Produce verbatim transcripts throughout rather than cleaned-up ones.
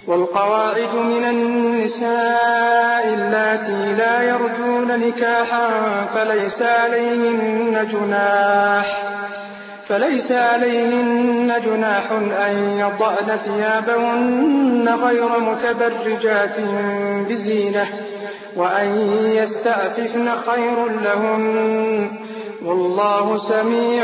والقواعد من النساء اللاتي لا يرجون نكاحا فليس عليهن جناح فليس عليهن جناح أن يضعن ثيابهن غير متبرجات بزينة وأن يستعففن خير لهن والله سميع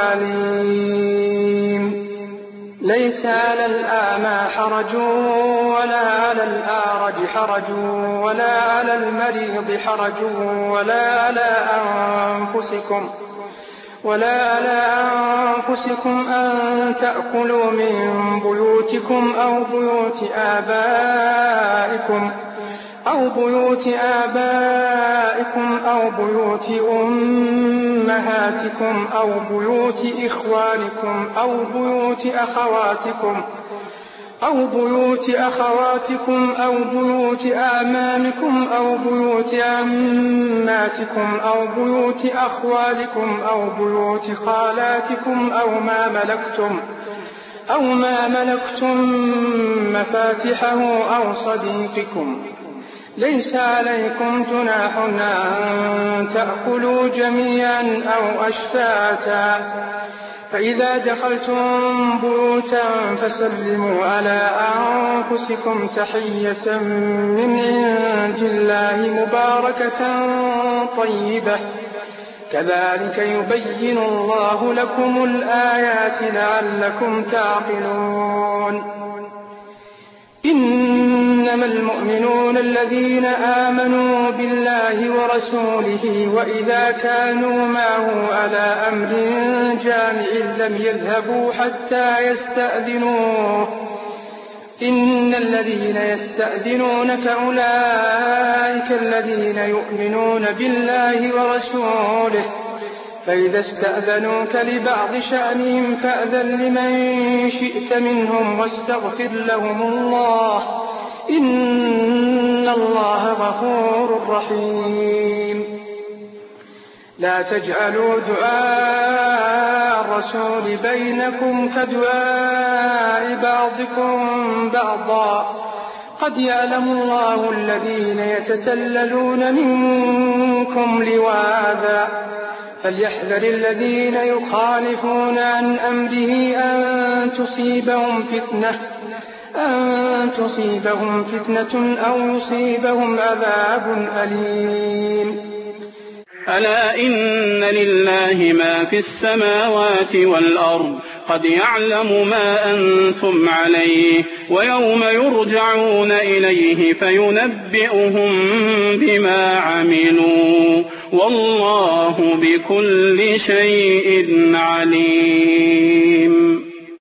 عليم. ليس على الأعمى حرج ولا على الأعرج حرج ولا على المريض حرج ولا على أنفسكم ولا على أنفسكم أن تأكلوا من بيوتكم أو بيوت آبائكم أو بيوت آبائكم أو بيوت أمهاتكم أو بيوت إخوانكم أو بيوت أخواتكم أو بيوت أخواتكم أو بيوت أعمامكم أو بيوت عماتكم أو بيوت أخوالكم أو بيوت خالاتكم أو ما ملكتم أو ما ملكتم مفاتحه أو صديقكم. ليس عليكم جناح أن تأكلوا جميعا أو أشتاتا فإذا دخلتم بيوتا فسلموا على أنفسكم تحية من عند الله مباركة طيبة كذلك يبين الله لكم الآيات لعلكم تعقلون. إنما المؤمنون الذين آمنوا بالله ورسوله وإذا كانوا معه على أمر جامع لم يذهبوا حتى يستأذنوه إن الذين يستأذنونك أولئك الذين يؤمنون بالله ورسوله فإذا استأذنوك لبعض شأنهم فأذن لمن شئت منهم واستغفر لهم الله إن الله غفور رحيم. لا تجعلوا دعاء الرسول بينكم كدعاء بعضكم بعضا قد يعلم الله الذين يتسللون منكم لواذا فليحذر الذين يخالفون عن أمره أن تصيبهم فتنة أن تصيبهم فتنة أو يصيبهم عذاب أليم. ألا إن لله ما في السماوات والأرض قد يعلم ما أنتم عليه ويوم يرجعون إليه فينبئهم بما عملوا والله بكل شيء عليم.